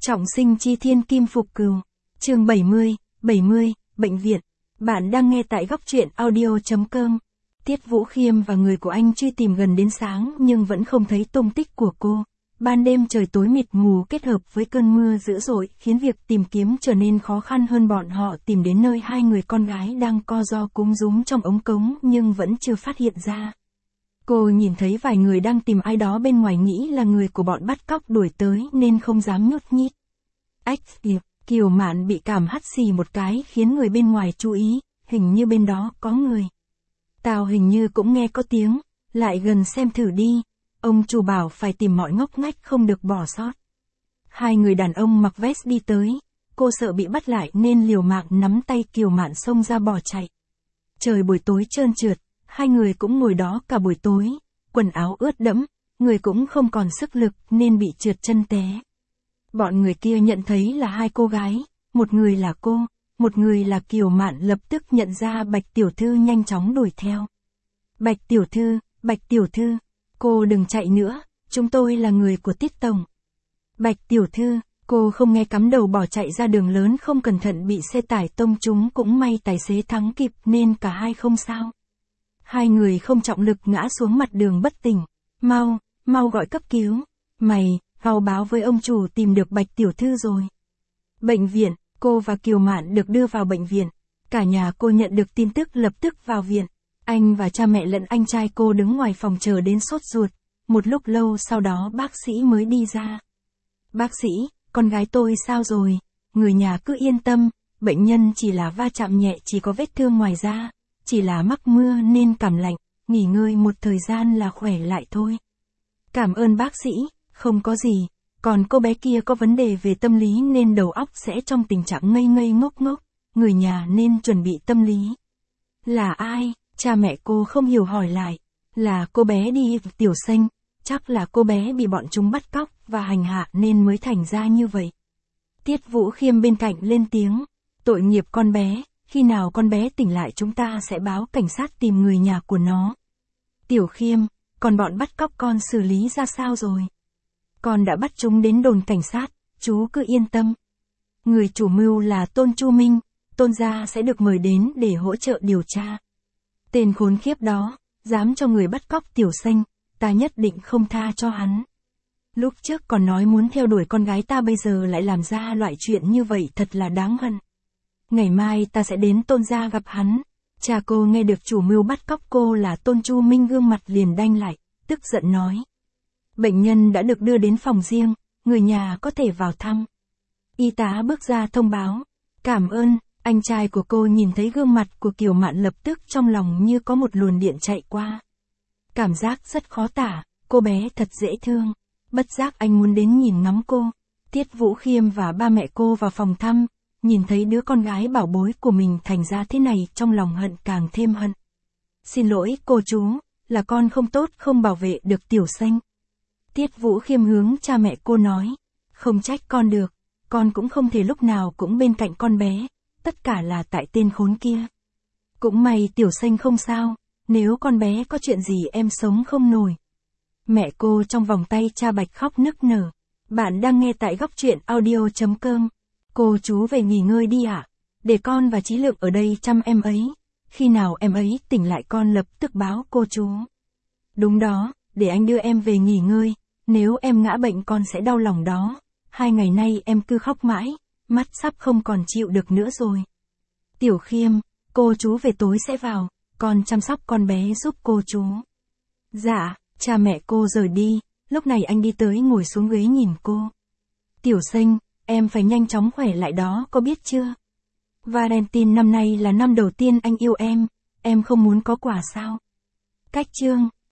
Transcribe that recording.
Trọng sinh chi thiên kim phục cừu. Chương 70, bệnh viện. Bạn đang nghe tại góc truyện audio.com. Tiết Vũ Khiêm và người của anh truy tìm gần đến sáng nhưng vẫn không thấy tung tích của cô. Ban đêm trời tối mịt mù kết hợp với cơn mưa dữ dội khiến việc tìm kiếm trở nên khó khăn hơn. Bọn họ tìm đến nơi hai người con gái đang co ro cúm rúm trong ống cống nhưng vẫn chưa phát hiện ra. Cô nhìn thấy vài người đang tìm ai đó bên ngoài, nghĩ là người của bọn bắt cóc đuổi tới nên không dám nhúc nhích. Ách, Kiều Mạn bị cảm hắt xì một cái khiến người bên ngoài chú ý, hình như bên đó có người. Tao hình như cũng nghe có tiếng, lại gần xem thử đi. Ông chủ bảo phải tìm mọi ngóc ngách không được bỏ sót. Hai người đàn ông mặc vest đi tới, cô sợ bị bắt lại nên liều mạng nắm tay Kiều Mạn xông ra bỏ chạy. Trời buổi tối trơn trượt, hai người cũng ngồi đó cả buổi tối, quần áo ướt đẫm, người cũng không còn sức lực nên bị trượt chân té. Bọn người kia nhận thấy là hai cô gái, một người là cô, một người là Kiều Mạn, lập tức nhận ra Bạch tiểu thư, nhanh chóng đuổi theo. Bạch tiểu thư, cô đừng chạy nữa, chúng tôi là người của Tiết tổng. Bạch tiểu thư, cô không nghe, cắm đầu bỏ chạy ra đường lớn, không cẩn thận bị xe tải tông trúng, cũng may tài xế thắng kịp nên cả hai không sao. Hai người không trọng lực ngã xuống mặt đường bất tỉnh. Mau gọi cấp cứu. Mày, mau báo với ông chủ tìm được Bạch tiểu thư rồi. Bệnh viện, cô và Kiều Mạn được đưa vào bệnh viện. Cả nhà cô nhận được tin tức lập tức vào viện. Anh và cha mẹ lẫn anh trai cô đứng ngoài phòng chờ đến sốt ruột. Một lúc lâu sau đó bác sĩ mới đi ra. Bác sĩ, con gái tôi sao rồi? Người nhà cứ yên tâm, bệnh nhân chỉ là va chạm nhẹ, chỉ có vết thương ngoài da. Chỉ là mắc mưa nên cảm lạnh, nghỉ ngơi một thời gian là khỏe lại thôi. Cảm ơn bác sĩ, không có gì. Còn cô bé kia có vấn đề về tâm lý nên đầu óc sẽ trong tình trạng ngây ngây ngốc ngốc, người nhà nên chuẩn bị tâm lý. Là ai? Cha mẹ cô không hiểu hỏi lại. Là cô bé đi Tiểu Xanh, chắc là cô bé bị bọn chúng bắt cóc và hành hạ nên mới thành ra như vậy. Tiết Vũ Khiêm bên cạnh lên tiếng, tội nghiệp con bé. Khi nào con bé tỉnh lại chúng ta sẽ báo cảnh sát tìm người nhà của nó. Tiểu Khiêm, còn bọn bắt cóc con xử lý ra sao rồi? Con đã bắt chúng đến đồn cảnh sát, chú cứ yên tâm. Người chủ mưu là Tôn Chu Minh, Tôn gia sẽ được mời đến để hỗ trợ điều tra. Tên khốn khiếp đó, dám cho người bắt cóc Tiểu Xanh, ta nhất định không tha cho hắn. Lúc trước còn nói muốn theo đuổi con gái ta, bây giờ lại làm ra loại chuyện như vậy, thật là đáng hận. Ngày mai ta sẽ đến Tôn gia gặp hắn. Cha cô nghe được chủ mưu bắt cóc cô là Tôn Chu Minh, gương mặt liền đanh lại, tức giận nói. Bệnh nhân đã được đưa đến phòng riêng, người nhà có thể vào thăm. Y tá bước ra thông báo. Cảm ơn. Anh trai của cô nhìn thấy gương mặt của Kiều Mạn lập tức trong lòng như có một luồng điện chạy qua. Cảm giác rất khó tả, cô bé thật dễ thương. Bất giác anh muốn đến nhìn ngắm cô. Tiết Vũ Khiêm và ba mẹ cô vào phòng thăm. Nhìn thấy đứa con gái bảo bối của mình thành ra thế này, trong lòng hận càng thêm hận. Xin lỗi cô chú, là con không tốt, không bảo vệ được Tiểu Xanh. Tiết Vũ Khiêm hướng cha mẹ cô nói, không trách con được, con cũng không thể lúc nào cũng bên cạnh con bé, tất cả là tại tên khốn kia. Cũng may Tiểu Xanh không sao, nếu con bé có chuyện gì em sống không nổi. Mẹ cô trong vòng tay cha Bạch khóc nức nở. Bạn đang nghe tại góc truyện audio.com. Cô chú về nghỉ ngơi đi ạ. Để con và Chí Lượng ở đây chăm em ấy. Khi nào em ấy tỉnh lại con lập tức báo cô chú. Đúng đó, để anh đưa em về nghỉ ngơi. Nếu em ngã bệnh con sẽ đau lòng đó. 2 ngày nay em cứ khóc mãi, mắt sắp không còn chịu được nữa rồi. Tiểu Khiêm, cô chú về tối sẽ vào, con chăm sóc con bé giúp cô chú. Dạ, cha mẹ cô rời đi, lúc này anh đi tới ngồi xuống ghế nhìn cô. Tiểu Xanh, em phải nhanh chóng khỏe lại đó, có biết chưa? Valentine năm nay là năm đầu tiên anh yêu em không muốn có quà sao? Cách chương